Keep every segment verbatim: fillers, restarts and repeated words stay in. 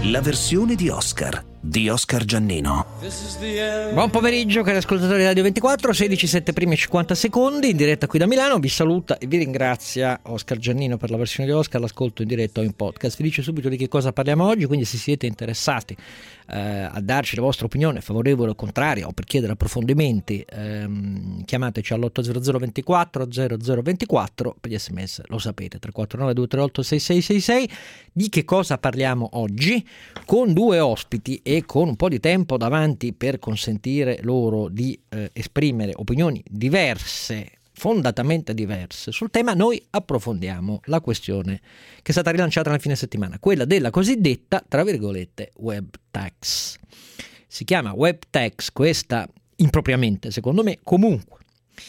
La versione di Oscar di Oscar Giannino. Buon pomeriggio cari ascoltatori di Radio ventiquattro, sedici sette primi e cinquanta secondi, in diretta qui da Milano. Vi saluta e vi ringrazia Oscar Giannino per la versione di Oscar, l'ascolto in diretta o in podcast. Vi dice subito di che cosa parliamo oggi, quindi se siete interessati eh, a darci la vostra opinione favorevole o contraria o per chiedere approfondimenti, ehm, chiamateci all'otto zero zero ventiquattro zero zero ventiquattro, per gli sms lo sapete, tre quattro nove due tre otto sei sei sei sei. Di che cosa parliamo oggi? Con due ospiti e con un po' di tempo davanti per consentire loro di eh, esprimere opinioni diverse, fondatamente diverse sul tema, noi approfondiamo la questione che è stata rilanciata nel fine settimana, quella della cosiddetta, tra virgolette, web tax. Si chiama web tax questa impropriamente, secondo me. Comunque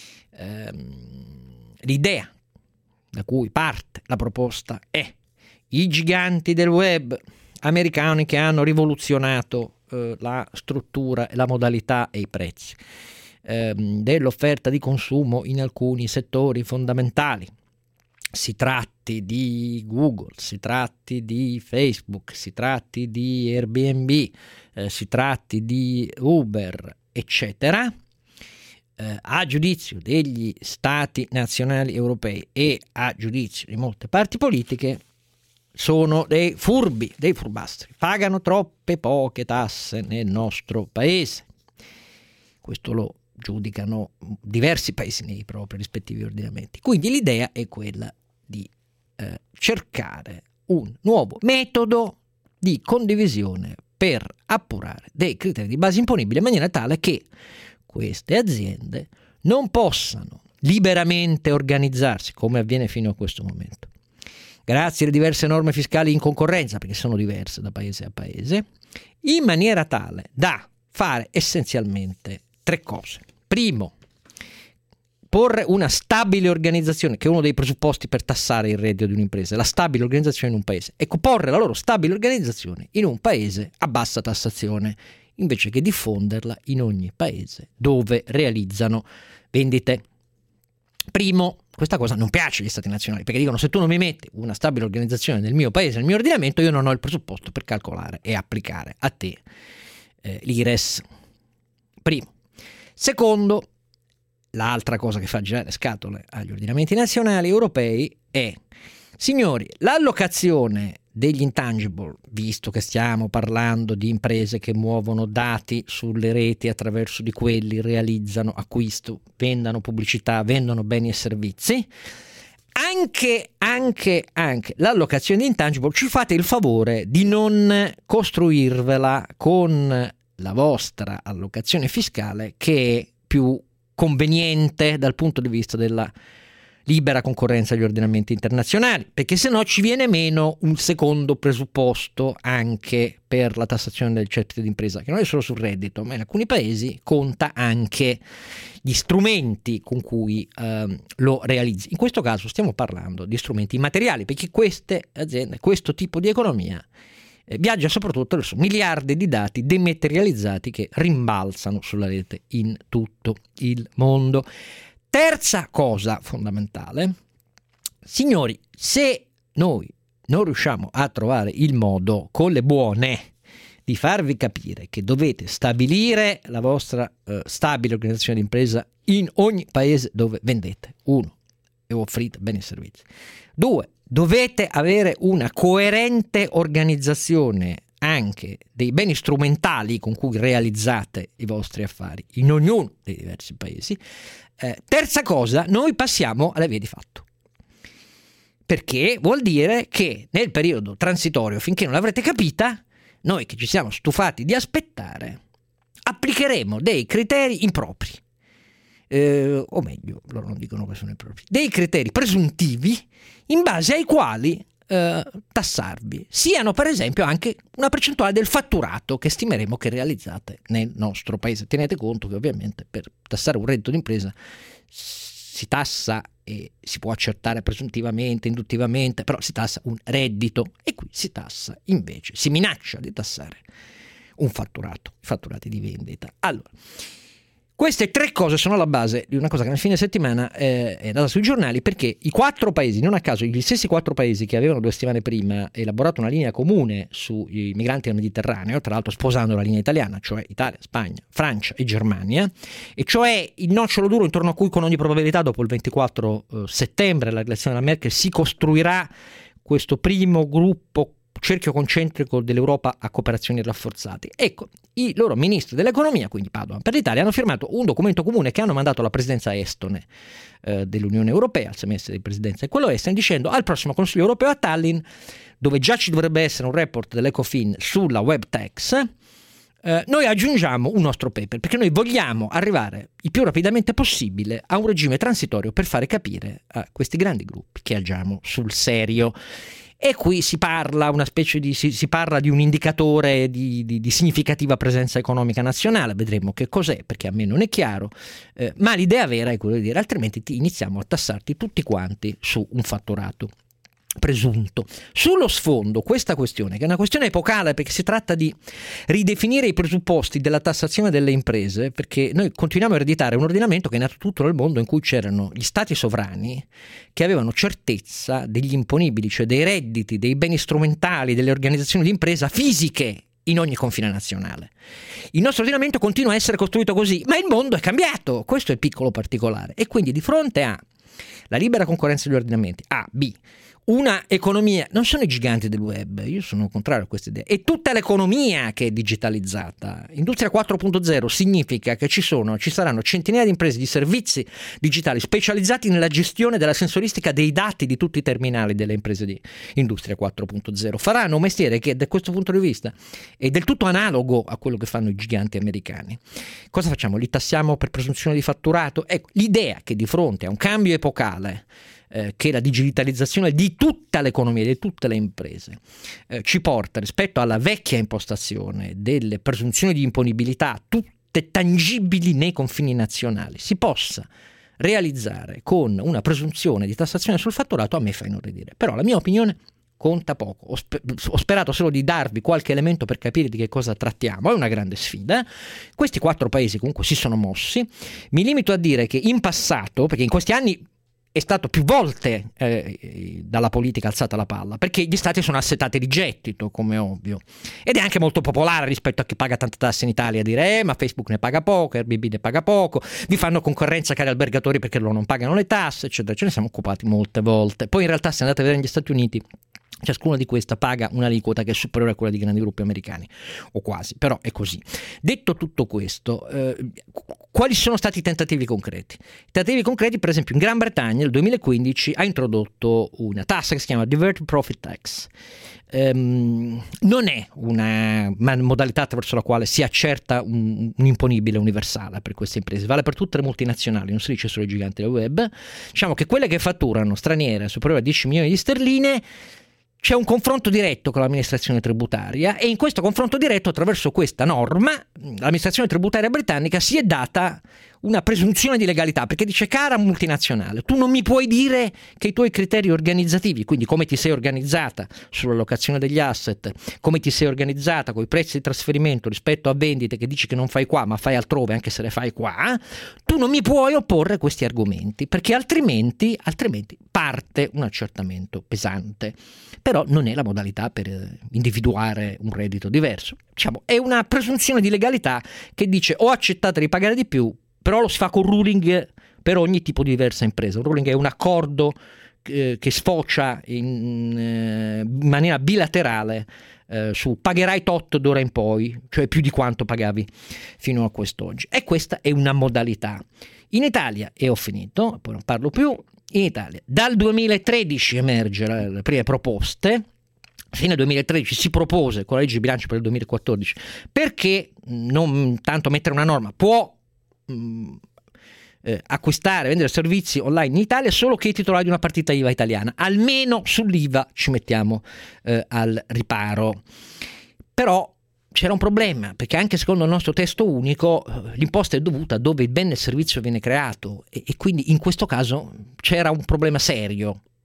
ehm, l'idea da cui parte la proposta è: i giganti del web americani che hanno rivoluzionato eh, la struttura, la modalità e i prezzi ehm, dell'offerta di consumo in alcuni settori fondamentali. Si tratti di Google, si tratti di Facebook, si tratti di Airbnb, eh, si tratti di Uber, eccetera. Eh, a giudizio degli stati nazionali europei e a giudizio di molte parti politiche, sono dei furbi, dei furbastri, pagano troppe poche tasse nel nostro paese. Questo lo giudicano diversi paesi nei propri rispettivi ordinamenti. Quindi l'idea è quella di eh, cercare un nuovo metodo di condivisione per appurare dei criteri di base imponibili in maniera tale che queste aziende non possano liberamente organizzarsi come avviene fino a questo momento, grazie alle diverse norme fiscali in concorrenza, perché sono diverse da paese a paese, in maniera tale da fare essenzialmente tre cose. Primo, porre una stabile organizzazione, che è uno dei presupposti per tassare il reddito di un'impresa, la stabile organizzazione in un paese. Ecco, porre la loro stabile organizzazione in un paese a bassa tassazione, invece che diffonderla in ogni paese dove realizzano vendite. Primo, questa cosa non piace agli stati nazionali, perché dicono: se tu non mi metti una stabile organizzazione nel mio paese, nel mio ordinamento, io non ho il presupposto per calcolare e applicare a te eh, l'I R E S. Primo. Secondo, l'altra cosa che fa girare le scatole agli ordinamenti nazionali europei è: signori, l'allocazione degli intangible, visto che stiamo parlando di imprese che muovono dati sulle reti, attraverso di quelli realizzano acquisto, vendano pubblicità, vendono beni e servizi, anche, anche, anche l'allocazione di intangible ci fate il favore di non costruirvela con la vostra allocazione fiscale, che è più conveniente dal punto di vista della libera concorrenza agli ordinamenti internazionali, perché se no ci viene meno un secondo presupposto anche per la tassazione del gettito d'impresa, che non è solo sul reddito, ma in alcuni paesi conta anche gli strumenti con cui eh, lo realizzi. In questo caso stiamo parlando di strumenti immateriali, perché queste aziende, questo tipo di economia eh, viaggia soprattutto verso miliardi di dati dematerializzati che rimbalzano sulla rete in tutto il mondo. Terza cosa fondamentale, signori, se noi non riusciamo a trovare il modo con le buone di farvi capire che dovete stabilire la vostra eh, stabile organizzazione di impresa in ogni paese dove vendete, uno, e offrite beni e servizi, due, dovete avere una coerente organizzazione anche dei beni strumentali con cui realizzate i vostri affari in ognuno dei diversi paesi. Eh, terza cosa, noi passiamo alle vie di fatto, perché vuol dire che nel periodo transitorio, finché non l'avrete capita, noi che ci siamo stufati di aspettare, applicheremo dei criteri impropri, eh, o meglio, loro non dicono che sono impropri, dei criteri presuntivi in base ai quali eh, tassarvi, siano per esempio anche una percentuale del fatturato che stimeremo che realizzate nel nostro paese. Tenete conto che ovviamente per tassare un reddito d'impresa si tassa e si può accertare presuntivamente, induttivamente, però si tassa un reddito, e qui si tassa invece, si minaccia di tassare un fatturato, i fatturati di vendita. Allora, Queste tre cose sono alla base di una cosa che nel fine settimana eh, è andata sui giornali, perché i quattro paesi, non a caso gli stessi quattro paesi che avevano due settimane prima elaborato una linea comune sui migranti del Mediterraneo, tra l'altro sposando la linea italiana, cioè Italia, Spagna, Francia e Germania, e cioè il nocciolo duro intorno a cui con ogni probabilità dopo il ventiquattro eh, settembre, la elezione della Merkel, si costruirà questo primo gruppo cerchio concentrico dell'Europa a cooperazioni rafforzate. Ecco, i loro ministri dell'economia, quindi Padoan per l'Italia, hanno firmato un documento comune che hanno mandato alla presidenza estone eh, dell'Unione Europea, al semestre di presidenza e quello estone, dicendo al prossimo Consiglio Europeo a Tallinn, dove già ci dovrebbe essere un report dell'Ecofin sulla web tax, eh, noi aggiungiamo un nostro paper, perché noi vogliamo arrivare il più rapidamente possibile a un regime transitorio per fare capire a questi grandi gruppi che agiamo sul serio. E qui si parla una specie di si, si parla di un indicatore di, di, di significativa presenza economica nazionale, vedremo che cos'è, perché a me non è chiaro, eh, ma l'idea vera è quella di dire altrimenti ti iniziamo a tassarti tutti quanti su un fatturato presunto. Sullo sfondo questa questione, che è una questione epocale perché si tratta di ridefinire i presupposti della tassazione delle imprese, perché noi continuiamo a ereditare un ordinamento che è nato tutto nel mondo in cui c'erano gli stati sovrani che avevano certezza degli imponibili, cioè dei redditi, dei beni strumentali, delle organizzazioni di impresa fisiche in ogni confine nazionale. Il nostro ordinamento continua a essere costruito così, ma il mondo è cambiato, questo è il piccolo particolare, e quindi di fronte a la libera concorrenza degli ordinamenti, A, B, una economia, non sono i giganti del web, io sono contrario a questa idea, è tutta l'economia che è digitalizzata. Industria quattro punto zero significa che ci sono, ci saranno centinaia di imprese di servizi digitali specializzati nella gestione della sensoristica dei dati di tutti i terminali delle imprese di Industria quattro punto zero. Faranno un mestiere che da questo punto di vista è del tutto analogo a quello che fanno i giganti americani. Cosa facciamo? Li tassiamo per presunzione di fatturato? Ecco, l'idea che di fronte a un cambio epocale Eh, che la digitalizzazione di tutta l'economia, di tutte le imprese, eh, ci porta rispetto alla vecchia impostazione delle presunzioni di imponibilità, tutte tangibili nei confini nazionali, si possa realizzare con una presunzione di tassazione sul fatturato, a me fa inorridire. Però la mia opinione conta poco. Ho, sper- ho sperato solo di darvi qualche elemento per capire di che cosa trattiamo. È una grande sfida. Questi quattro paesi comunque si sono mossi. Mi limito a dire che in passato, perché in questi anni è stato più volte eh, dalla politica alzata la palla, perché gli stati sono assetati di gettito, come ovvio, ed è anche molto popolare rispetto a chi paga tante tasse in Italia dire eh, ma Facebook ne paga poco, Airbnb ne paga poco, vi fanno concorrenza cari albergatori perché loro non pagano le tasse, eccetera. Ce ne siamo occupati molte volte. Poi in realtà se andate a vedere negli Stati Uniti ciascuna di queste paga un'aliquota che è superiore a quella di grandi gruppi americani, o quasi, però è così. Detto tutto questo, eh, quali sono stati i tentativi concreti? I tentativi concreti, per esempio, in Gran Bretagna nel duemilaquindici ha introdotto una tassa che si chiama Diverted Profit Tax. Um, non è una modalità attraverso la quale si accerta un, un imponibile universale per queste imprese, vale per tutte le multinazionali, non si dice solo i giganti del web. Diciamo che quelle che fatturano straniere superiore a dieci milioni di sterline, c'è un confronto diretto con l'amministrazione tributaria, e in questo confronto diretto, attraverso questa norma, l'amministrazione tributaria britannica si è data una presunzione di legalità, perché dice: cara multinazionale, tu non mi puoi dire che i tuoi criteri organizzativi, quindi come ti sei organizzata sull'allocazione degli asset, come ti sei organizzata con i prezzi di trasferimento rispetto a vendite che dici che non fai qua ma fai altrove anche se le fai qua, tu non mi puoi opporre questi argomenti, perché altrimenti, altrimenti parte un accertamento pesante. Però non è la modalità per individuare un reddito diverso. Diciamo, è una presunzione di legalità che dice: o accettate di pagare di più, però lo si fa con ruling per ogni tipo di diversa impresa. Un ruling è un accordo eh, che sfocia in, eh, in maniera bilaterale eh, su pagherai tot d'ora in poi, cioè più di quanto pagavi fino a quest'oggi. E questa è una modalità. In Italia, e ho finito, poi non parlo più, in Italia dal duemilatredici emergono le prime proposte. A fine duemilatredici si propose con la legge di bilancio per il duemilaquattordici perché non tanto mettere una norma, può mh, eh, acquistare, vendere servizi online in Italia solo che i titolari di una partita I V A italiana, almeno sull'I V A ci mettiamo eh, al riparo. Però c'era un problema, perché anche secondo il nostro testo unico l'imposta è dovuta dove il bene e il servizio viene creato, e, e quindi in questo caso c'era un problema serio.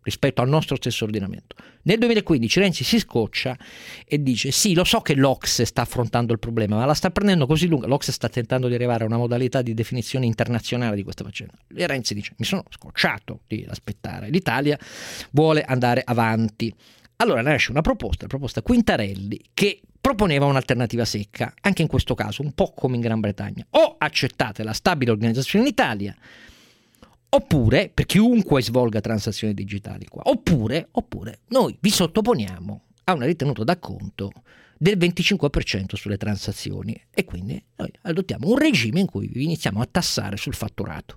rispetto al nostro stesso ordinamento. Nel duemilaquindici Renzi si scoccia e dice sì, lo so che l'Ocse sta affrontando il problema, ma la sta prendendo così lunga, l'Ocse sta tentando di arrivare a una modalità di definizione internazionale di questa faccenda. E Renzi dice mi sono scocciato di aspettare, l'Italia vuole andare avanti. Allora nasce una proposta, la proposta Quintarelli, che proponeva un'alternativa secca, anche in questo caso un po' come in Gran Bretagna: o accettate la stabile organizzazione in Italia, oppure, per chiunque svolga transazioni digitali qua, oppure, oppure noi vi sottoponiamo a una ritenuta d'acconto del venticinque per cento sulle transazioni e quindi noi adottiamo un regime in cui vi iniziamo a tassare sul fatturato.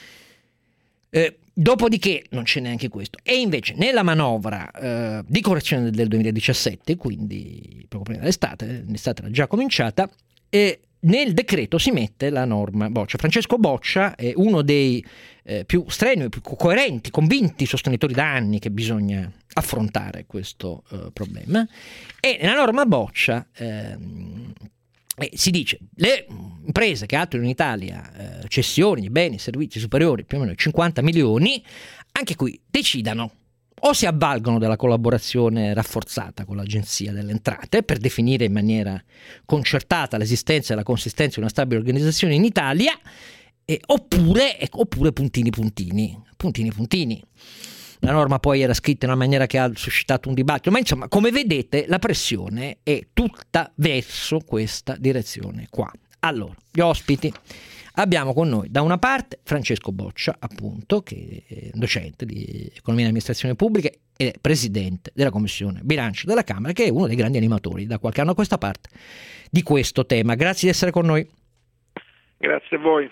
Eh, dopodiché non c'è neanche questo. E invece nella manovra eh, di correzione del duemiladiciassette, quindi poco prima dell'estate, l'estate era già cominciata, e nel decreto si mette la norma Boccia. Francesco Boccia è uno dei eh, più strenui, più coerenti, convinti sostenitori da anni che bisogna affrontare questo eh, problema, e nella norma Boccia ehm, eh, si dice le imprese che attuano in Italia eh, cessioni di beni e servizi superiori più o meno ai cinquanta milioni, anche qui decidano o si avvalgono della collaborazione rafforzata con l'Agenzia delle Entrate per definire in maniera concertata l'esistenza e la consistenza di una stabile organizzazione in Italia, eh, oppure, eh, oppure puntini puntini, puntini puntini. La norma poi era scritta in una maniera che ha suscitato un dibattito, ma insomma, come vedete, la pressione è tutta verso questa direzione qua. Allora, gli ospiti. Abbiamo con noi da una parte Francesco Boccia, appunto, che è docente di economia e amministrazione pubblica ed è presidente della Commissione Bilancio della Camera, che è uno dei grandi animatori da qualche anno a questa parte di questo tema. Grazie di essere con noi. Grazie a voi.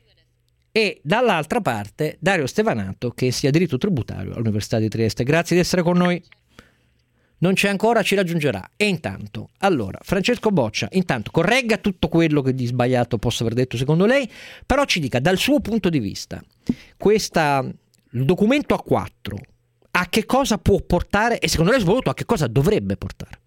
E dall'altra parte Dario Stevanato, che sia diritto tributario all'Università di Trieste. Grazie di essere con noi. Non c'è ancora, ci raggiungerà. E intanto, allora, Francesco Boccia, intanto corregga tutto quello che di sbagliato possa aver detto secondo lei, però ci dica dal suo punto di vista, questa, il documento A quattro, a che cosa può portare e secondo lei soprattutto a che cosa dovrebbe portare?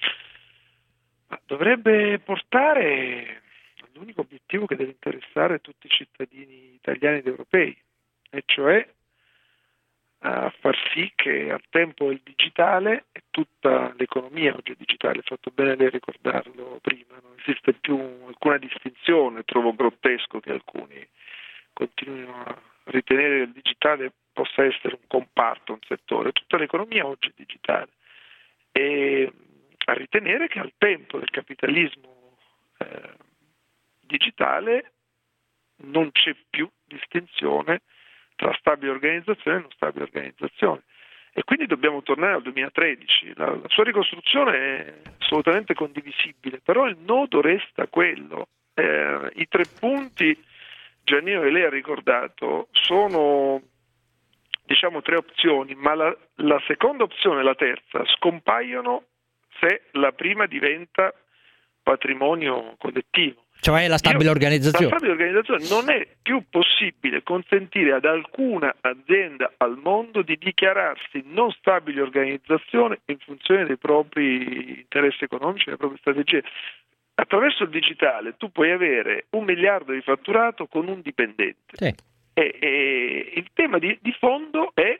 Dovrebbe portare all'unico obiettivo che deve interessare tutti i cittadini italiani ed europei, e cioè a far sì che al tempo del digitale, e tutta l'economia oggi è digitale, è fatto bene lei ricordarlo prima, non esiste più alcuna distinzione. Trovo grottesco che alcuni continuino a ritenere che il digitale possa essere un comparto, un settore. Tutta l'economia oggi è digitale, e a ritenere che al tempo del capitalismo eh, digitale non c'è più distinzione tra stabile organizzazione e non stabile organizzazione, e quindi dobbiamo tornare al duemilatredici. La, la sua ricostruzione è assolutamente condivisibile, però il nodo resta quello. Eh, i tre punti, Giannino, che lei ha ricordato sono, diciamo, tre opzioni, ma la, la seconda opzione e la terza scompaiono se la prima diventa patrimonio collettivo. Cioè la stabile Io, organizzazione. La stabile organizzazione non è più possibile consentire ad alcuna azienda al mondo di dichiararsi non stabile organizzazione in funzione dei propri interessi economici, delle proprie strategie. Attraverso il digitale tu puoi avere un miliardo di fatturato con un dipendente. Sì. E, e il tema di, di fondo è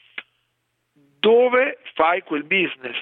dove fai quel business.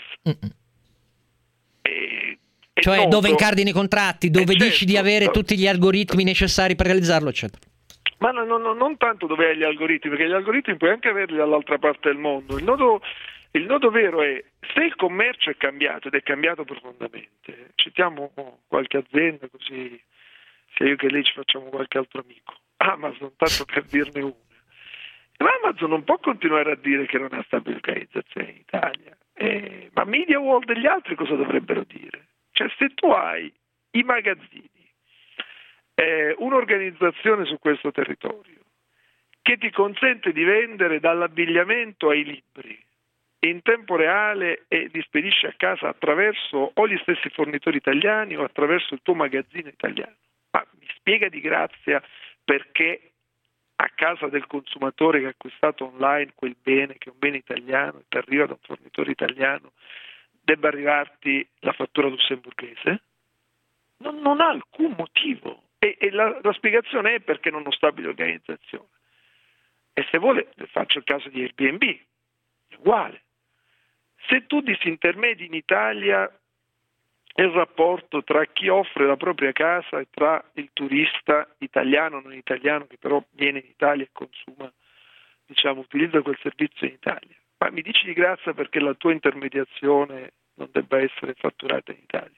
E, Cioè noto, dove incardini i contratti, dove dici certo, di avere no, tutti gli algoritmi necessari per realizzarlo, eccetera. Ma no, no, no, non tanto dove hai gli algoritmi, perché gli algoritmi puoi anche averli dall'altra parte del mondo. Il nodo, il nodo vero è se il commercio è cambiato, ed è cambiato profondamente. Citiamo qualche azienda, così sia io che lei ci facciamo qualche altro amico. Amazon, tanto per dirne una. Ma Amazon non può continuare a dire che non ha stabile organizzazione in Italia. Eh, ma Media World e gli altri cosa dovrebbero dire? Cioè, se tu hai i magazzini, eh, un'organizzazione su questo territorio che ti consente di vendere dall'abbigliamento ai libri in tempo reale e li spedisci a casa attraverso o gli stessi fornitori italiani o attraverso il tuo magazzino italiano, ma mi spiega di grazia perché a casa del consumatore che ha acquistato online quel bene, che è un bene italiano e che arriva da un fornitore italiano, debba arrivarti la fattura lussemburghese? Non, non ha alcun motivo, e, e la, la spiegazione è perché non ho stabile organizzazione. E se vuole, le faccio il caso di Airbnb. uguale. Se tu disintermedi in Italia il rapporto tra chi offre la propria casa e tra il turista italiano o non italiano che però viene in Italia e consuma, diciamo, utilizza quel servizio in Italia, ma mi dici di grazia perché la tua intermediazione non debba essere fatturata in Italia.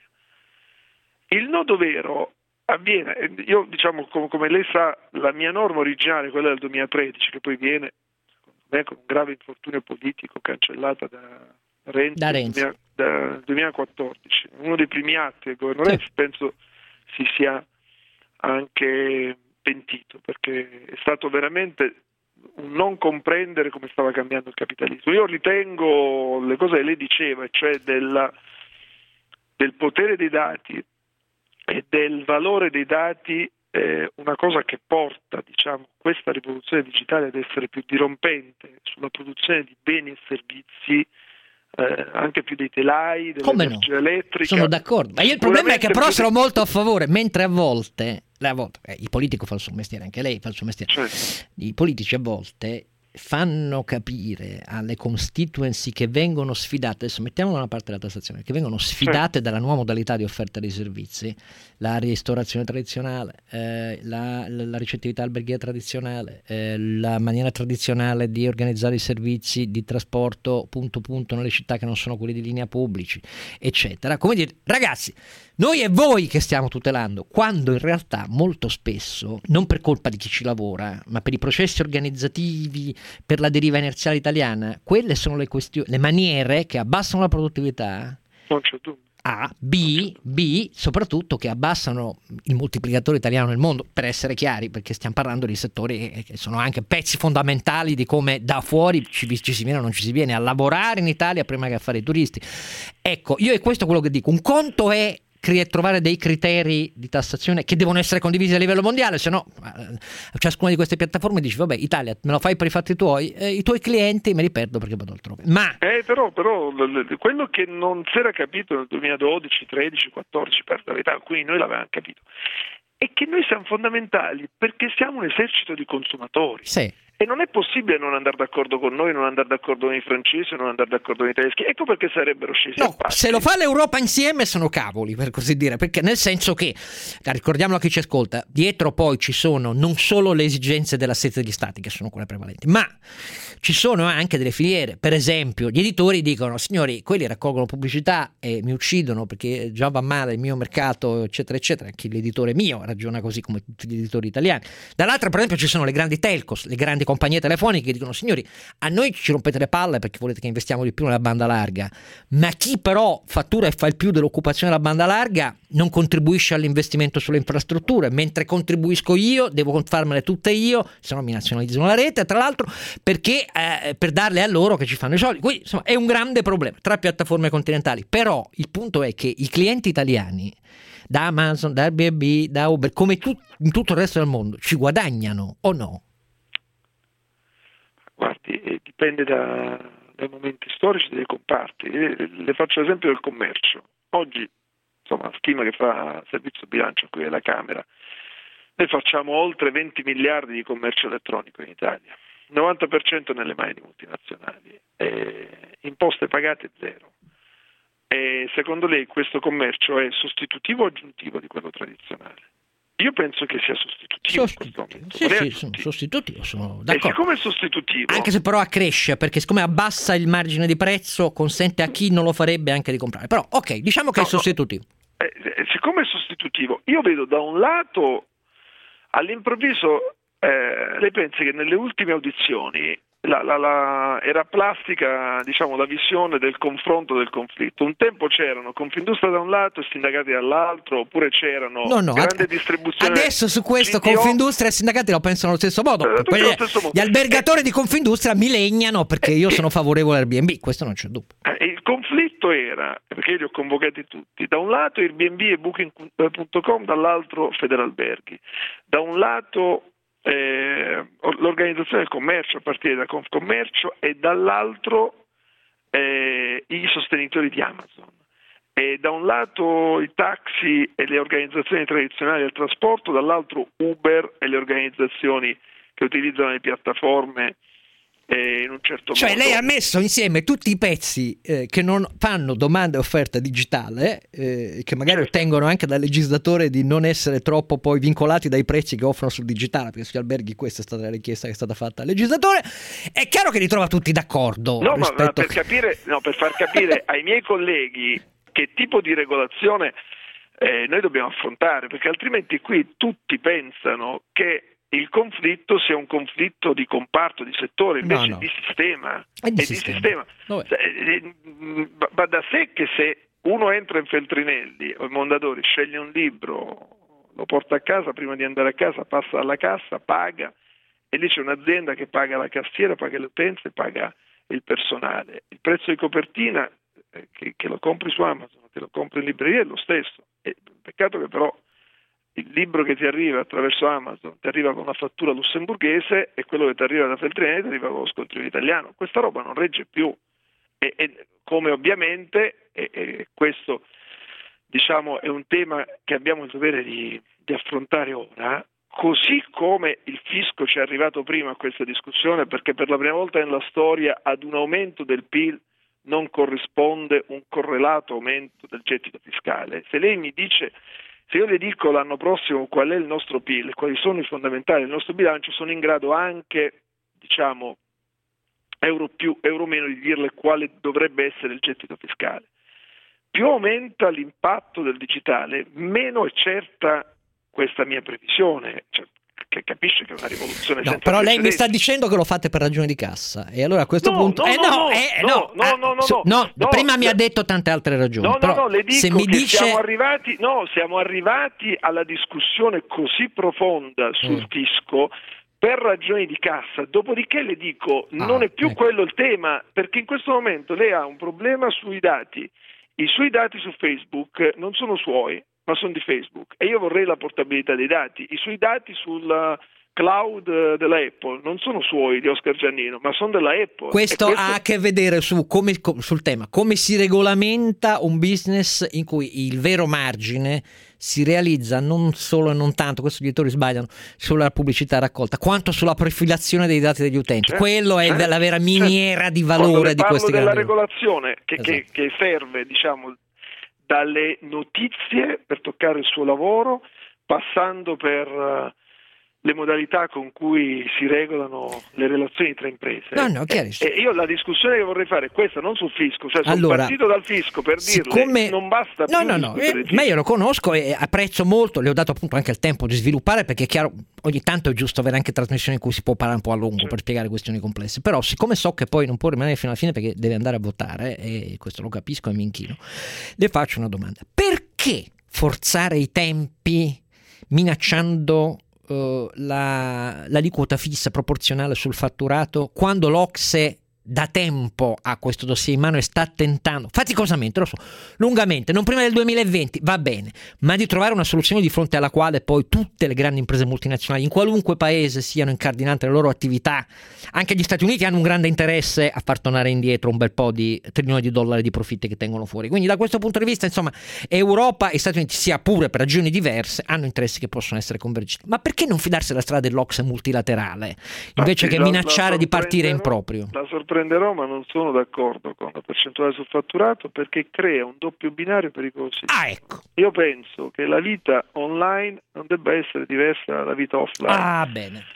Il nodo vero avviene, io diciamo come, come lei sa, la mia norma originale, quella del duemilatredici, che poi viene, secondo me, con un grave infortunio politico, cancellata da Renzi, da Renzi. Nel da duemilaquattordici, uno dei primi atti del governo Renzi, sì. Penso si sia anche pentito, perché è stato veramente un non comprendere come stava cambiando il capitalismo. Io ritengo le cose che lei diceva, cioè della, del potere dei dati e del valore dei dati, eh, una cosa che porta, diciamo, questa rivoluzione digitale ad essere più dirompente sulla produzione di beni e servizi, eh, anche più dei telai, dell'energia no? elettrica. Sono d'accordo, ma io il problema è che però sono molto a favore, mentre a volte, a volte eh, il politico fa il suo mestiere, anche lei fa il suo mestiere, certo. I politici a volte fanno capire alle constituency che vengono sfidate, adesso mettiamolo da una parte della tassazione, che vengono sfidate dalla nuova modalità di offerta dei servizi, la ristorazione tradizionale, eh, la, la ricettività alberghiera tradizionale, eh, la maniera tradizionale di organizzare i servizi di trasporto punto punto nelle città che non sono quelli di linea pubblici, eccetera. Come dire, ragazzi, noi e voi che stiamo tutelando, quando in realtà molto spesso, non per colpa di chi ci lavora, ma per i processi organizzativi, per la deriva inerziale italiana, quelle sono le questioni, le maniere che abbassano la produttività. Non c'è dubbio. A, B, B, soprattutto che abbassano il moltiplicatore italiano nel mondo, per essere chiari, perché stiamo parlando di settori che sono anche pezzi fondamentali di come da fuori ci, ci si viene o non ci si viene a lavorare in Italia prima che a fare i turisti. Ecco, io è questo quello che dico, un conto è trovare dei criteri di tassazione che devono essere condivisi a livello mondiale, se no ciascuna di queste piattaforme dice vabbè, Italia me lo fai per i fatti tuoi, eh, i tuoi clienti me li perdo perché vado altrove. Ma eh, però, però quello che non si era capito nel duemiladodici, tredici, quattordici, per la verità, quindi noi l'avevamo capito, è che noi siamo fondamentali perché siamo un esercito di consumatori. Sì. E non è possibile non andare d'accordo con noi, non andare d'accordo con i francesi, non andare d'accordo con i tedeschi. Ecco perché sarebbero scesi no, a patti. Se lo fa l'Europa insieme sono cavoli, per così dire, perché nel senso che, ricordiamolo a chi ci ascolta, dietro poi ci sono non solo le esigenze della sede degli stati, che sono quelle prevalenti, ma ci sono anche delle filiere. Per esempio, gli editori dicono, signori, quelli raccolgono pubblicità e mi uccidono perché già va male il mio mercato, eccetera, eccetera. Anche l'editore mio ragiona così come tutti gli editori italiani. Dall'altra, per esempio, ci sono le grandi telcos, le grandi compagnie telefoniche che dicono, signori, a noi ci rompete le palle perché volete che investiamo di più nella banda larga, ma chi però fattura e fa il più dell'occupazione della banda larga non contribuisce all'investimento sulle infrastrutture, mentre contribuisco io devo farmele tutte io, se no mi nazionalizzano la rete, tra l'altro, perché eh, per darle a loro che ci fanno i soldi. Quindi insomma è un grande problema tra piattaforme continentali. Però il punto è che i clienti italiani da Amazon, da Airbnb, da Uber, come tu, in tutto il resto del mondo, ci guadagnano o no? Guardi, eh, dipende da, dai momenti storici dei comparti. Le, le faccio l'esempio del commercio. Oggi, insomma, stima che fa servizio bilancio qui alla Camera, noi facciamo oltre venti miliardi di commercio elettronico in Italia, novanta per cento nelle mani multinazionali, eh, imposte pagate zero. E secondo lei questo commercio è sostitutivo o aggiuntivo di quello tradizionale? Io penso che sia sostitutivo, sostitutivo. in questo Sì, momento. sì, sono sostitutivo, sono d'accordo. E siccome è sostitutivo, anche se però accresce, perché siccome abbassa il margine di prezzo, consente a chi non lo farebbe anche di comprare. Però ok, diciamo che no, è sostitutivo. No. Eh, siccome è sostitutivo, io vedo da un lato all'improvviso, eh, lei pensi che nelle ultime audizioni La, la, la, era plastica, diciamo, la visione del confronto del conflitto. Un tempo c'erano Confindustria da un lato e sindacati dall'altro, oppure c'erano no, no, grande ad, distribuzione. Adesso su questo G T O, Confindustria e sindacati lo pensano allo stesso modo. Eh, Quelli, stesso modo. Gli albergatori eh, di Confindustria mi legnano perché io eh, sono favorevole al Airbnb, questo non c'è dubbio. Eh, il conflitto era, perché io li ho convocati tutti, da un lato Airbnb e Booking punto com, dall'altro Federalberghi. Da un lato Eh, l'organizzazione del commercio a partire da Confcommercio e dall'altro eh, i sostenitori di Amazon, e da un lato i taxi e le organizzazioni tradizionali del trasporto, dall'altro Uber e le organizzazioni che utilizzano le piattaforme eh, in un certo cioè modo. lei ha messo insieme tutti i pezzi eh, che non fanno domanda e offerta digitale, eh, che magari Certo. ottengono anche dal legislatore di non essere troppo poi vincolati dai prezzi che offrono sul digitale, perché sugli alberghi questa è stata la richiesta che è stata fatta al legislatore. È chiaro che li trova tutti d'accordo. No, ma, ma rispetto per, capire, no, per far capire ai miei colleghi che tipo di regolazione eh, noi dobbiamo affrontare, perché altrimenti qui tutti pensano che il conflitto sia un conflitto di comparto, di settore, invece No, no. di sistema. È di È sistema. di sistema. Dov'è? Cioè, eh, Va va da sé che se uno entra in Feltrinelli o in Mondadori, sceglie un libro, lo porta a casa, prima di andare a casa passa alla cassa, paga, e lì c'è un'azienda che paga la cassiera, paga le utenze, paga il personale. Il prezzo di copertina, eh, che, che lo compri su Amazon, che lo compri in libreria, è lo stesso. E, peccato che però il libro che ti arriva attraverso Amazon ti arriva con una fattura lussemburghese e quello che ti arriva da Feltrinelli ti arriva con lo scontrino italiano. Questa roba non regge più, e, e come ovviamente e, e questo diciamo è un tema che abbiamo il dovere di, di affrontare ora, così come il fisco ci è arrivato prima a questa discussione, perché per la prima volta nella storia ad un aumento del P I L non corrisponde un correlato aumento del gettito fiscale. Se lei mi dice, se io le dico l'anno prossimo qual è il nostro P I L, quali sono i fondamentali del nostro bilancio, sono in grado anche, diciamo, euro più, euro meno, di dirle quale dovrebbe essere il gettito fiscale. Più aumenta l'impatto del digitale, meno è certa questa mia previsione, cioè, che capisce che è una rivoluzione No, senza però lei mi precedenti. sta dicendo che lo fate per ragioni di cassa, e allora a questo No, punto no, eh no, no, no, eh, no, no, no, ah, no, no, su- no, no, prima mi no. ha detto tante altre ragioni. No, però no, no, le dico se mi che dice siamo arrivati, no, siamo arrivati alla discussione così profonda sul Mm. fisco per ragioni di cassa, dopodiché le dico Ah, non è più ecco. quello il tema, perché in questo momento lei ha un problema sui dati, i suoi dati su Facebook non sono suoi, ma sono di Facebook, e io vorrei la portabilità dei dati, i suoi dati sul cloud della Apple non sono suoi di Oscar Giannino, ma sono della Apple. questo, E questo ha a che vedere su come, co- sul tema come si regolamenta un business in cui il vero margine si realizza non solo e non tanto, questo gli editori sbagliano, sulla pubblicità raccolta, quanto sulla profilazione dei dati degli utenti. Certo, Quello è certo, la vera miniera certo. di Quando valore le di parlo questi della grandi regolazione che, che, Esatto. che serve, diciamo, dalle notizie per toccare il suo lavoro, passando per uh, le modalità con cui si regolano le relazioni tra imprese. No, no, chiarissimo. E, e io la discussione che vorrei fare è questa, non sul fisco, cioè sono Allora, partito dal fisco per siccome- dirle non basta no più no no discutere eh, di fisco. ma io lo conosco e apprezzo molto, le ho dato appunto anche il tempo di sviluppare, perché è chiaro, ogni tanto è giusto avere anche trasmissioni in cui si può parlare un po' a lungo Certo. per spiegare questioni complesse, però siccome so che poi non può rimanere fino alla fine perché deve andare a votare, e questo lo capisco e mi inchino, le faccio una domanda: perché forzare i tempi minacciando Uh, la, l'aliquota fissa proporzionale sul fatturato, quando l'Ocse da tempo ha questo dossier in mano e sta tentando faticosamente, lo so, lungamente, non prima del duemilaventi, va bene, ma di trovare una soluzione di fronte alla quale poi tutte le grandi imprese multinazionali in qualunque paese siano incardinate le loro attività, anche gli Stati Uniti hanno un grande interesse a far tornare indietro un bel po' di trilioni di dollari di profitti che tengono fuori. Quindi da questo punto di vista, insomma, Europa e Stati Uniti, sia pure per ragioni diverse, hanno interessi che possono essere convergenti. Ma perché non fidarsi della strada dell'Ocse multilaterale invece Ah, sì, che la- minacciare la di partire in sorprenderò- proprio? La sorprenderò, ma non sono d'accordo con la percentuale sul fatturato, perché crea un doppio binario pericoloso. Ah, ecco. Io penso che la vita online non debba essere diversa dalla vita offline. Ah, bene.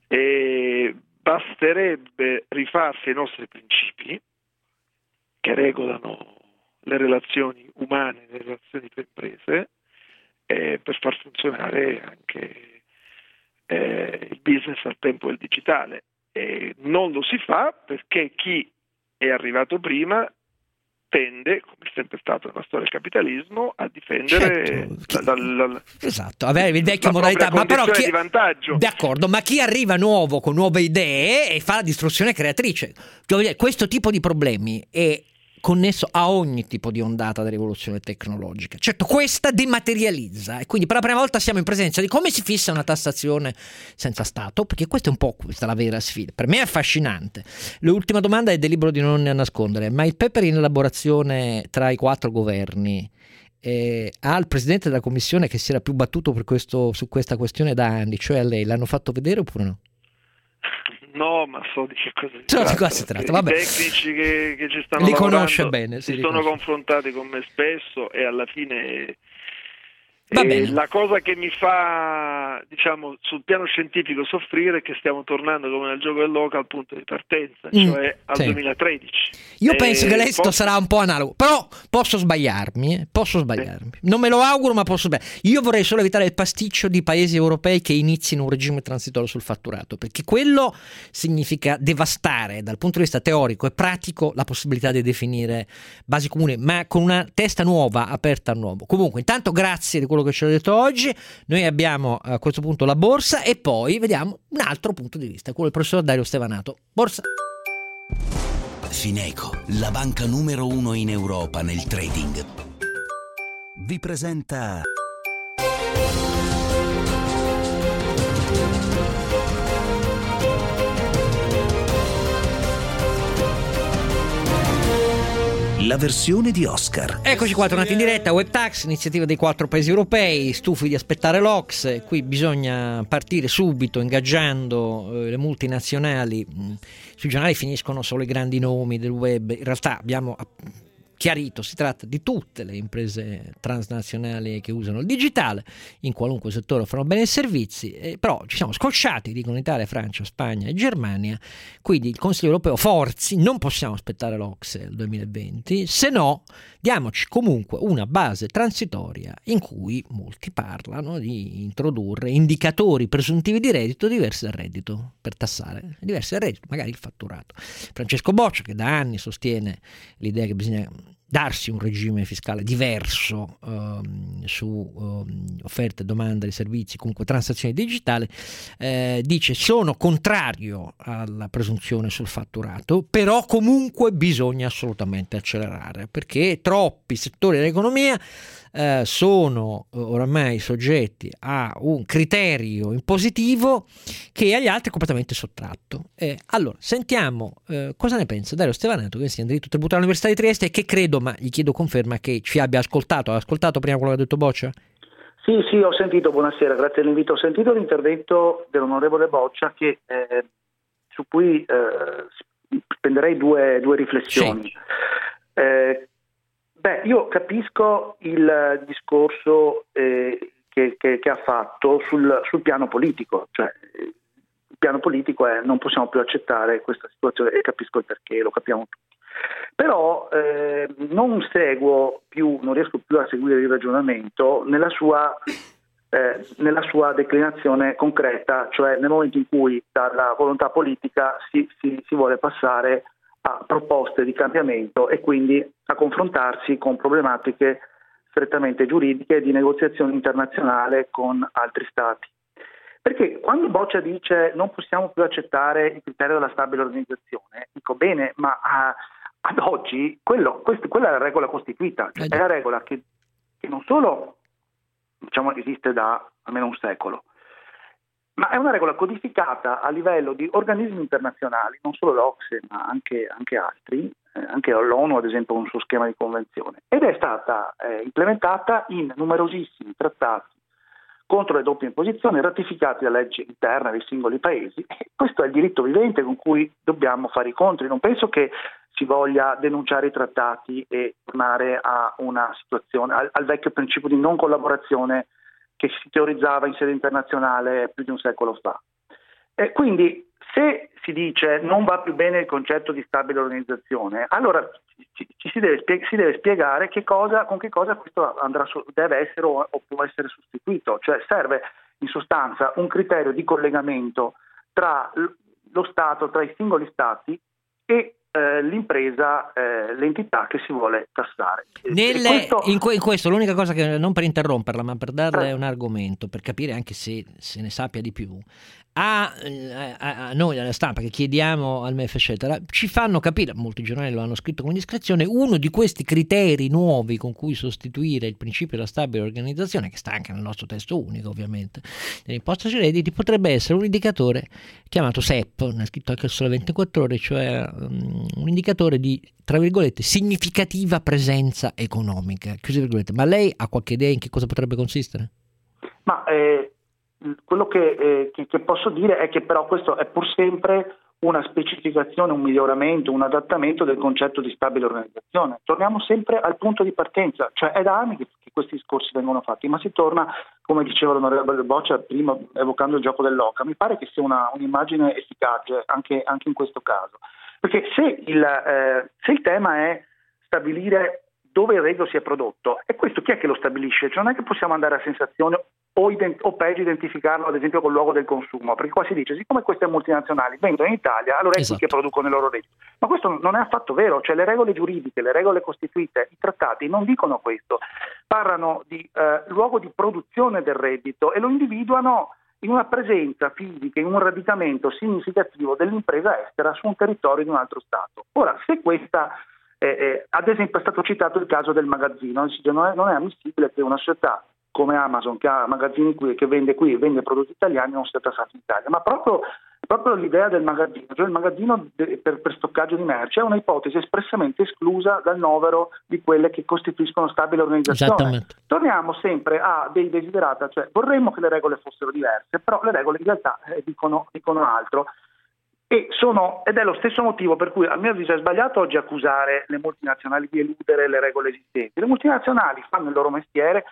E basterebbe rifarsi ai nostri principi che regolano le relazioni umane, le relazioni tra imprese, eh, per far funzionare anche eh, il business al tempo del digitale. E non lo si fa perché chi è arrivato prima tende, come è sempre stato nella storia del capitalismo, a difendere Certo. la, la, la, Esatto, avere le vecchie la modalità, propria ma però condizione chi... di vantaggio. D'accordo, ma chi arriva nuovo con nuove idee e fa la distruzione creatrice, cioè, questo tipo di problemi è connesso a ogni tipo di ondata di rivoluzione tecnologica. Certo, questa dematerializza, e quindi per la prima volta siamo in presenza di come si fissa una tassazione senza Stato, perché questa è un po' questa la vera sfida. Per me è affascinante. L'ultima domanda è del libro di Non nascondere, ma il paper in elaborazione tra i quattro governi eh, al presidente della commissione che si era più battuto per questo, su questa questione da anni, cioè a lei, l'hanno fatto vedere oppure no? No, ma so di che cosa si So di tratta. cosa si tratta, vabbè. I tecnici che, che ci stanno Li lavorando conosce bene, si li sono conosce. confrontati con me spesso e alla fine Va eh, bene. la cosa che mi fa, diciamo, sul piano scientifico soffrire è che stiamo tornando come nel gioco dell'oca al punto di partenza, Mm, cioè al sì. duemilatredici. Io Eh, penso che l'esito forse- sarà un po' analogo, però posso sbagliarmi, eh? posso sbagliarmi. Non me lo auguro, ma posso sbagliarmi. Io vorrei solo evitare il pasticcio di paesi europei che inizino un regime transitorio sul fatturato, perché quello significa devastare dal punto di vista teorico e pratico la possibilità di definire basi comuni, ma con una testa nuova, aperta al nuovo. Comunque, intanto grazie di quello che ci ha detto oggi. Noi abbiamo a questo punto la borsa e poi vediamo un altro punto di vista, quello del professor Dario Stevanato. Borsa. Fineco, la banca numero uno in Europa nel trading, vi presenta la versione di Oscar. Eccoci qua, tornati in diretta. WebTax, iniziativa dei quattro paesi europei, stufi di aspettare l'O C S E. Qui bisogna partire subito ingaggiando eh, le multinazionali. Mm, Sui giornali finiscono solo i grandi nomi del web. In realtà abbiamo chiarito, si tratta di tutte le imprese transnazionali che usano il digitale, in qualunque settore offrono beni e servizi, eh, però ci siamo scocciati, dicono Italia, Francia, Spagna e Germania, quindi il Consiglio europeo forzi, non possiamo aspettare l'O C S E del duemilaventi, se no diamoci comunque una base transitoria in cui molti parlano di introdurre indicatori presuntivi di reddito diversi dal reddito, per tassare diversi dal reddito, magari il fatturato. Francesco Boccia, che da anni sostiene l'idea che bisogna darsi un regime fiscale diverso um, su um, offerta e domanda di servizi, comunque transazioni digitali, eh, dice sono contrario alla presunzione sul fatturato, però comunque bisogna assolutamente accelerare, perché troppi settori dell'economia eh, sono oramai soggetti a un criterio impositivo che agli altri è completamente sottratto. Eh, allora, sentiamo eh, cosa ne pensa Dario Stevanato, che insegna diritto tributario all'Università di Trieste e che credo, ma gli chiedo conferma, che ci abbia ascoltato. Ha ascoltato prima quello che ha detto Boccia? Sì, sì, ho sentito, buonasera, grazie dell'invito. Ho sentito l'intervento dell'onorevole Boccia che, eh, su cui eh, spenderei due, due riflessioni. Sì. Eh, beh, io capisco il discorso eh, che, che, che ha fatto sul, sul piano politico, cioè il piano politico è non possiamo più accettare questa situazione e capisco il perché, lo capiamo tutti. Però eh, non seguo più, non riesco più a seguire il ragionamento nella sua, eh, nella sua declinazione concreta, cioè nel momento in cui dalla volontà politica si, si, si vuole passare a proposte di cambiamento e quindi a confrontarsi con problematiche strettamente giuridiche e di negoziazione internazionale con altri stati. Perché quando Boccia dice non possiamo più accettare il criterio della stabile organizzazione, dico bene, ma a, ad oggi quello, questo, quella è la regola costituita, cioè è la regola che, che non solo diciamo, esiste da almeno un secolo, ma è una regola codificata a livello di organismi internazionali, non solo l'O C S E ma anche, anche altri, eh, anche l'ONU ad esempio con un suo schema di convenzione, ed è stata eh, implementata in numerosissimi trattati contro le doppie imposizioni ratificati da leggi interne dei singoli paesi. E questo è il diritto vivente con cui dobbiamo fare i conti. Non penso che si voglia denunciare i trattati e tornare a una situazione, al, al vecchio principio di non collaborazione che si teorizzava in sede internazionale più di un secolo fa. E quindi se si dice non va più bene il concetto di stabile organizzazione, allora ci, ci si, deve spieg- si deve spiegare che cosa, con che cosa questo andrà su- deve essere o, o può essere sostituito. Cioè serve in sostanza un criterio di collegamento tra l- lo Stato, tra i singoli Stati e eh, l'impresa, eh, l'entità che si vuole tassare. Nelle, questo... in, que- in questo l'unica cosa che, non per interromperla, ma per darle eh. un argomento, per capire anche se se ne sappia di più, a, a, a noi, alla stampa, che chiediamo al M E F eccetera, ci fanno capire, molti giornali lo hanno scritto con discrezione, uno di questi criteri nuovi con cui sostituire il principio della stabile organizzazione, che sta anche nel nostro testo unico ovviamente, nell'imposta sui redditi, potrebbe essere un indicatore chiamato S E P, ne ha scritto anche il Sole ventiquattro Ore, cioè um, un indicatore di, tra virgolette, significativa presenza economica, chiuse virgolette. Ma lei ha qualche idea in che cosa potrebbe consistere? Ma eh, quello che, eh, che, che posso dire è che però questo è pur sempre una specificazione, un miglioramento, un adattamento del concetto di stabile organizzazione. Torniamo sempre al punto di partenza, cioè è da anni che, che questi discorsi vengono fatti, ma si torna, come diceva l'onorevole Boccia prima, evocando il gioco dell'oca. Mi pare che sia una, un'immagine efficace anche, anche in questo caso, perché se il, eh, se il tema è stabilire dove il reddito si è prodotto, e questo chi è che lo stabilisce? Cioè non è che possiamo andare a sensazione o, ident- o peggio identificarlo ad esempio col luogo del consumo, perché qua si dice siccome queste multinazionali vendono in Italia, allora è esatto. qui che producono il loro reddito. Ma questo non è affatto vero, cioè le regole giuridiche, le regole costituite, i trattati non dicono questo, parlano di eh, luogo di produzione del reddito e lo individuano in una presenza fisica, in un radicamento significativo dell'impresa estera su un territorio di un altro Stato. Ora, se questa Eh, eh, ad esempio è stato citato il caso del magazzino, non è, non è ammissibile che una società come Amazon, che ha magazzini qui, che vende qui e vende prodotti italiani, non sia tassata in Italia, ma proprio, proprio l'idea del magazzino, cioè il magazzino de, per, per stoccaggio di merci è un'ipotesi espressamente esclusa dal novero di quelle che costituiscono stabile organizzazione. Torniamo sempre a dei desiderata, cioè vorremmo che le regole fossero diverse, però le regole in realtà eh, dicono, dicono altro. E sono, ed è lo stesso motivo per cui a mio avviso è sbagliato oggi accusare le multinazionali di eludere le regole esistenti. Le multinazionali fanno il loro mestiere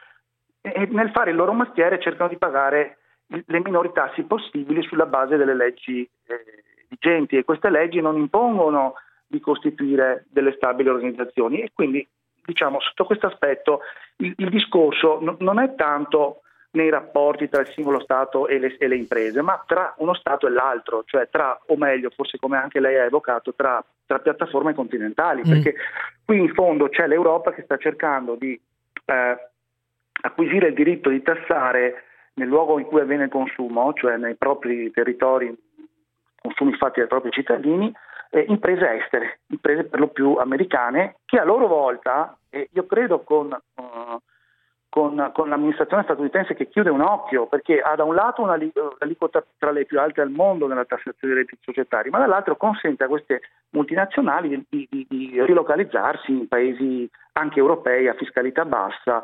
e nel fare il loro mestiere cercano di pagare le minori tasse possibili sulla base delle leggi eh, vigenti, e queste leggi non impongono di costituire delle stabili organizzazioni, e quindi diciamo sotto questo aspetto il, il discorso no, non è tanto nei rapporti tra il singolo Stato e le, e le imprese, ma tra uno Stato e l'altro, cioè tra, o meglio, forse come anche lei ha evocato, tra, tra piattaforme continentali, mm. perché qui in fondo c'è l'Europa che sta cercando di eh, acquisire il diritto di tassare nel luogo in cui avviene il consumo, cioè nei propri territori, consumi fatti dai propri cittadini, eh, imprese estere, imprese per lo più americane, che a loro volta, e io credo con... Uh, Con, con l'amministrazione statunitense che chiude un occhio, perché ha da un lato una aliquota tra le più alte al mondo nella tassazione dei redditi societari, ma dall'altro consente a queste multinazionali di, di, di rilocalizzarsi in paesi anche europei a fiscalità bassa,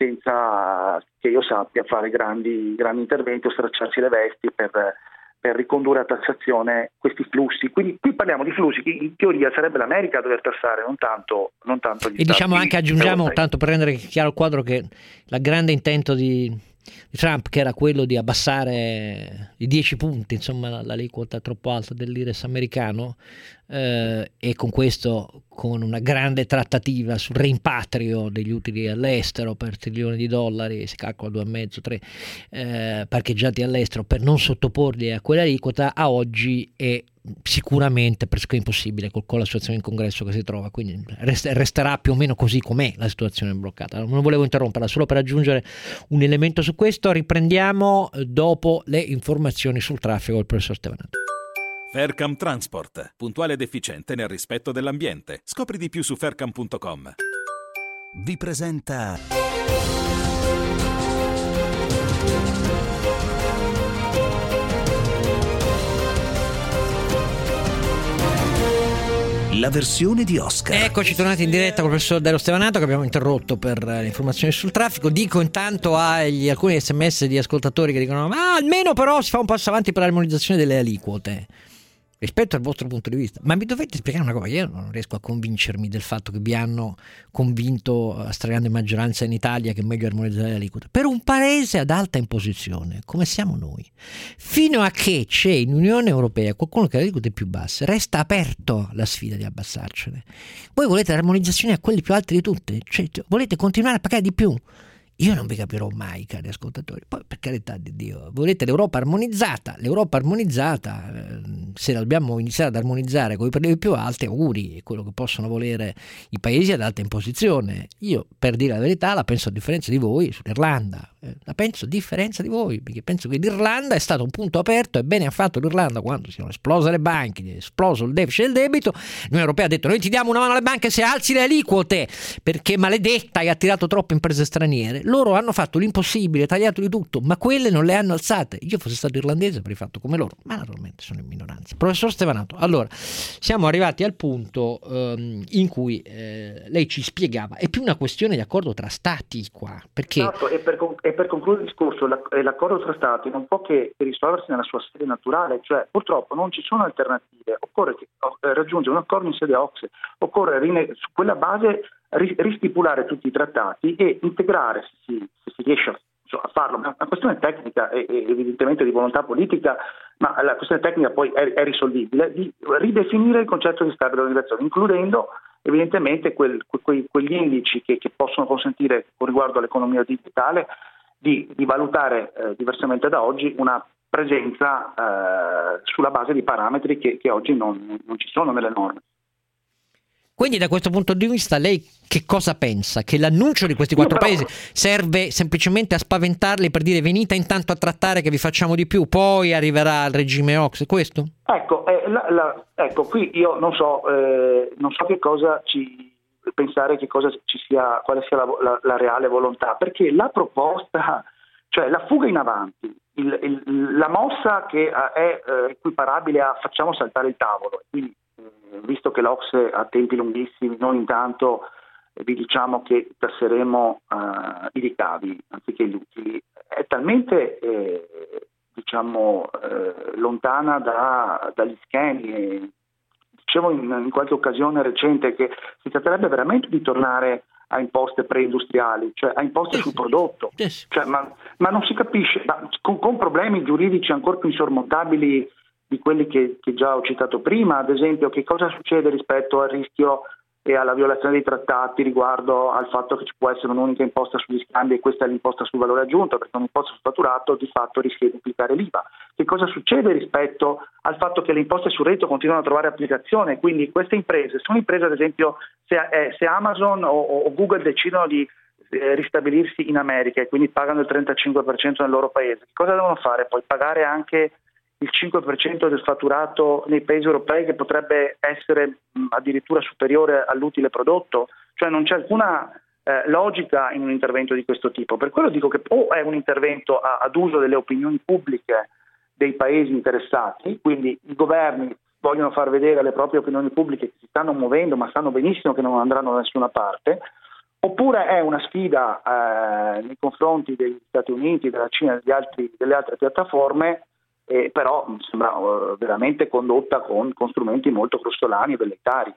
senza che io sappia fare grandi, grandi interventi o stracciarsi le vesti per, per ricondurre a tassazione questi flussi. Quindi qui parliamo di flussi che in teoria sarebbe l'America a dover tassare, non tanto, non tanto gli e Stati diciamo anche, aggiungiamo, europei. tanto per rendere chiaro il quadro, che il grande intento di, di Trump, che era quello di abbassare di dieci punti insomma l'aliquota troppo alta dell'I R E S americano, eh, e con questo, con una grande trattativa sul rimpatrio degli utili all'estero per trilioni di dollari, si calcola due e mezzo, tre, eh, parcheggiati all'estero, per non sottoporli a quella aliquota, a oggi è sicuramente pressoché impossibile con la situazione in congresso che si trova, quindi resterà più o meno così com'è la situazione bloccata. Non volevo interromperla, solo per aggiungere un elemento su questo. Riprendiamo dopo le informazioni sul traffico del professor Stevanato. Faircam Transport, puntuale ed efficiente nel rispetto dell'ambiente. Scopri di più su faircam punto com. Vi presenta la versione di Oscar. Eccoci tornati in diretta con il professor Dario Stevanato, che abbiamo interrotto per le informazioni sul traffico. Dico intanto agli alcuni sms di ascoltatori che dicono: ma almeno però si fa un passo avanti per l'armonizzazione delle aliquote rispetto al vostro punto di vista. Ma mi dovete spiegare una cosa: io non riesco a convincermi del fatto che vi hanno convinto a stragrande maggioranza in Italia che è meglio armonizzare le aliquote per un paese ad alta imposizione come siamo noi. Fino a che c'è in Unione Europea qualcuno che ha le aliquote più basse, resta aperto la sfida di abbassarcele. Voi volete l'armonizzazione a quelli più alti di tutte, cioè volete continuare a pagare di più. Io non vi capirò mai, cari ascoltatori. Poi, per carità di Dio, volete l'Europa armonizzata? L'Europa armonizzata, eh, se la dobbiamo iniziare ad armonizzare con i prelievi più alti, auguri, è quello che possono volere i paesi ad alta imposizione. Io, per dire la verità, la penso a differenza di voi sull'Irlanda. Eh, la penso a differenza di voi, perché penso che l'Irlanda è stato un punto aperto, e bene ha fatto l'Irlanda quando si sono esplose le banche, è esploso il deficit e il debito. L'Unione Europea ha detto: noi ti diamo una mano alle banche se alzi le aliquote, perché maledetta hai attirato troppe imprese straniere. Loro hanno fatto l'impossibile, tagliato di tutto, ma quelle non le hanno alzate. Io fossi stato irlandese avrei fatto come loro, ma naturalmente sono in minoranza. Professor Stevanato, allora siamo arrivati al punto um, in cui eh, lei ci spiegava, è più una questione di accordo tra stati qua, perché esatto, e per, e per concludere il discorso, l'accordo tra Stati non può che risolversi nella sua sede naturale, cioè purtroppo non ci sono alternative, occorre che, eh, raggiungere un accordo in sede O C S E, occorre rine- su quella base ri- ristipulare tutti i trattati e integrare, se si, se si riesce a, cioè, a farlo. È una questione tecnica e evidentemente di volontà politica, ma la questione tecnica poi è, è risolvibile, di ridefinire il concetto di stabile organizzazione, includendo evidentemente quel, que, quegli indici che, che possono consentire, con riguardo all'economia digitale, di, di valutare eh, diversamente da oggi una presenza eh, sulla base di parametri che, che oggi non, non ci sono nelle norme. Quindi da questo punto di vista lei che cosa pensa? Che l'annuncio di questi quattro però, paesi serve semplicemente a spaventarli per dire venite intanto a trattare che vi facciamo di più, poi arriverà il regime O C S E, questo? Ecco, eh, la, la, ecco qui io non so, eh, non so che cosa ci pensare, che cosa ci sia, quale sia la, la, la reale volontà, perché la proposta, cioè la fuga in avanti, il, il, la mossa che è eh, equiparabile a facciamo saltare il tavolo, quindi visto che l'O C S E ha tempi lunghissimi, noi intanto eh, vi diciamo che tasseremo uh, i ricavi anziché gli utili, è talmente eh, diciamo eh, lontana da, dagli schemi. E dicevo in, in qualche occasione recente che si tratterebbe veramente di tornare a imposte preindustriali, cioè a imposte sul prodotto, cioè, ma, ma non si capisce, ma con, con problemi giuridici ancora più insormontabili di quelli che, che già ho citato prima. Ad esempio, che cosa succede rispetto al rischio e alla violazione dei trattati riguardo al fatto che ci può essere un'unica imposta sugli scambi e questa è l'imposta sul valore aggiunto, perché un'imposta sul fatturato di fatto rischia di duplicare l'I V A. Che cosa succede rispetto al fatto che le imposte sul reddito continuano a trovare applicazione? Quindi queste imprese sono imprese, ad esempio, se, eh, se Amazon o, o Google decidono di eh, ristabilirsi in America e quindi pagano il trentacinque per cento nel loro paese, che cosa devono fare? Poi pagare anche il cinque per cento del fatturato nei paesi europei, che potrebbe essere mh, addirittura superiore all'utile prodotto? Cioè non c'è alcuna eh, logica in un intervento di questo tipo. Per quello dico che o è un intervento a, ad uso delle opinioni pubbliche dei paesi interessati, quindi i governi vogliono far vedere alle proprie opinioni pubbliche che si stanno muovendo, ma sanno benissimo che non andranno da nessuna parte, oppure è una sfida eh, nei confronti degli Stati Uniti, della Cina e degli altri, delle altre piattaforme, Eh, però mi sembra uh, veramente condotta con, con strumenti molto grossolani e velleitari.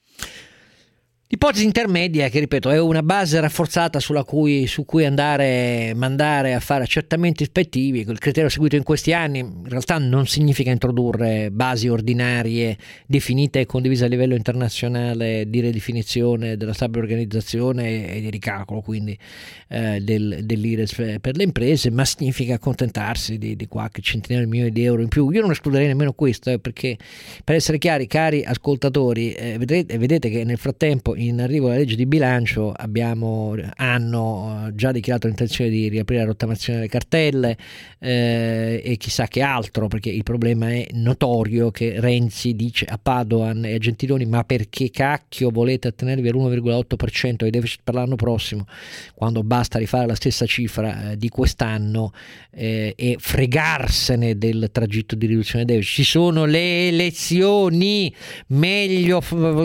L'ipotesi intermedia, che ripeto è una base rafforzata sulla cui, su cui andare mandare a fare accertamenti ispettivi, il criterio seguito in questi anni in realtà non significa introdurre basi ordinarie definite e condivise a livello internazionale di ridefinizione della stabile organizzazione e di ricalcolo quindi eh, del, dell'I R E S per le imprese, ma significa accontentarsi di, di qualche centinaia di milioni di euro in più. Io non escluderei nemmeno questo, eh, perché per essere chiari, cari ascoltatori, eh, vedrete, vedete che nel frattempo in arrivo alla legge di bilancio abbiamo hanno già dichiarato l'intenzione di riaprire la rottamazione delle cartelle eh, e chissà che altro, perché il problema è notorio che Renzi dice a Padoan e a Gentiloni: ma perché cacchio volete attenervi all'uno virgola otto per cento di deficit per l'anno prossimo, quando basta rifare la stessa cifra eh, di quest'anno eh, e fregarsene del tragitto di riduzione del deficit. Ci sono le elezioni, meglio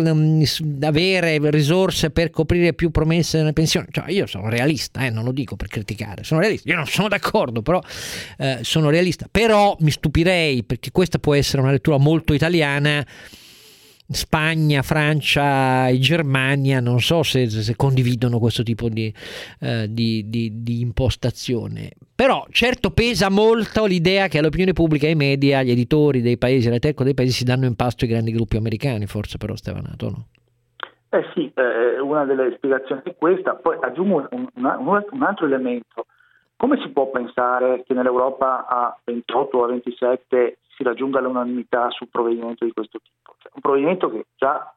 f- avere risorse per coprire più promesse nelle pensioni. Cioè, io sono realista, eh, non lo dico per criticare, sono realista, io non sono d'accordo, però eh, sono realista. Però mi stupirei, perché questa può essere una lettura molto italiana, Spagna, Francia e Germania non so se, se condividono questo tipo di, eh, di, di, di impostazione. Però certo pesa molto l'idea che all'opinione pubblica, ai media, agli editori dei paesi, alle tecco dei paesi si danno in pasto i grandi gruppi americani, forse, però Stevanato, no? Eh sì, eh, una delle spiegazioni è questa. Poi aggiungo un, un, un altro elemento. Come si può pensare che nell'Europa a ventotto o a ventisette si raggiunga l'unanimità su un provvedimento di questo tipo? Cioè, un provvedimento che già,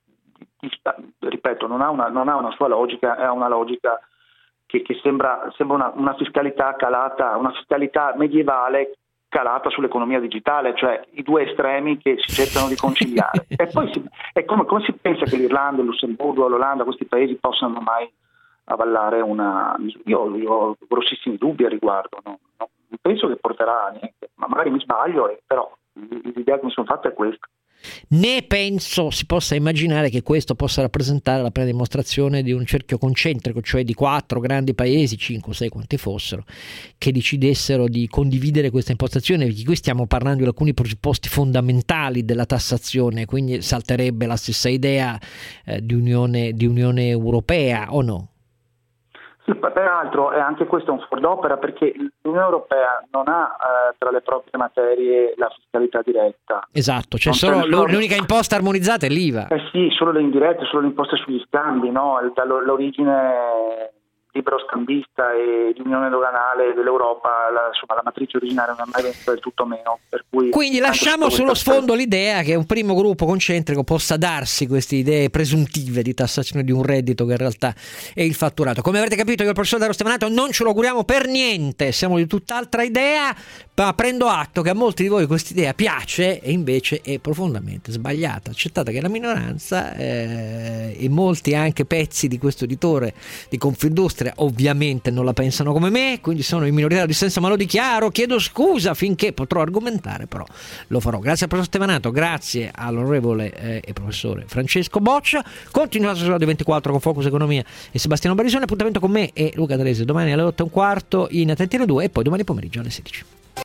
ripeto, non ha una, non ha una sua logica, è una logica che, che sembra, sembra una, una fiscalità calata, una fiscalità medievale calata sull'economia digitale, cioè i due estremi che si cercano di conciliare. E poi si, è come, come si pensa che l'Irlanda, il Lussemburgo, l'Olanda, questi paesi possano mai avallare una... Io, io ho grossissimi dubbi a riguardo, no? Non penso che porterà a niente, ma magari mi sbaglio, eh, però l'idea che mi sono fatta è questa. né penso si possa immaginare che questo possa rappresentare la piena dimostrazione di un cerchio concentrico, cioè di quattro grandi paesi, cinque o sei quanti fossero, che decidessero di condividere questa impostazione, perché qui stiamo parlando di alcuni presupposti fondamentali della tassazione, quindi salterebbe la stessa idea eh, di, unione, di Unione Europea, o no? Sì, peraltro è anche questo un fuor d'opera, perché l'Unione Europea non ha eh, tra le proprie materie la fiscalità diretta. Esatto, cioè Non solo, c'è solo- l'unica imposta armonizzata è l'I V A. Eh sì, solo le indirette, solo le imposte sugli scambi, no? L'origine libero-scambista e di unione doganale dell'Europa, la, insomma, la matrice originaria non è mai venuta del tutto meno. Per cui Quindi anche lasciamo sotto sullo questo sfondo l'idea che un primo gruppo concentrico possa darsi queste idee presuntive di tassazione di un reddito che in realtà è il fatturato. Come avrete capito, io e il professor Dario Stevanato non ce lo auguriamo per niente, siamo di tutt'altra idea, ma prendo atto che a molti di voi questa idea piace e invece è profondamente sbagliata. Accettate che la minoranza eh, e molti anche pezzi di questo editore di Confindustria ovviamente non la pensano come me, quindi sono in minorità di senso, ma lo dichiaro, chiedo scusa finché potrò argomentare, però lo farò. Grazie al professor Stevanato, grazie all'onorevole eh, e professore Francesco Boccia. Continuate su Radio ventiquattro con Focus Economia e Sebastiano Barisoni. Appuntamento con me e Luca D'Alesio domani alle otto e un quarto in Attenti due e poi domani pomeriggio alle sedici.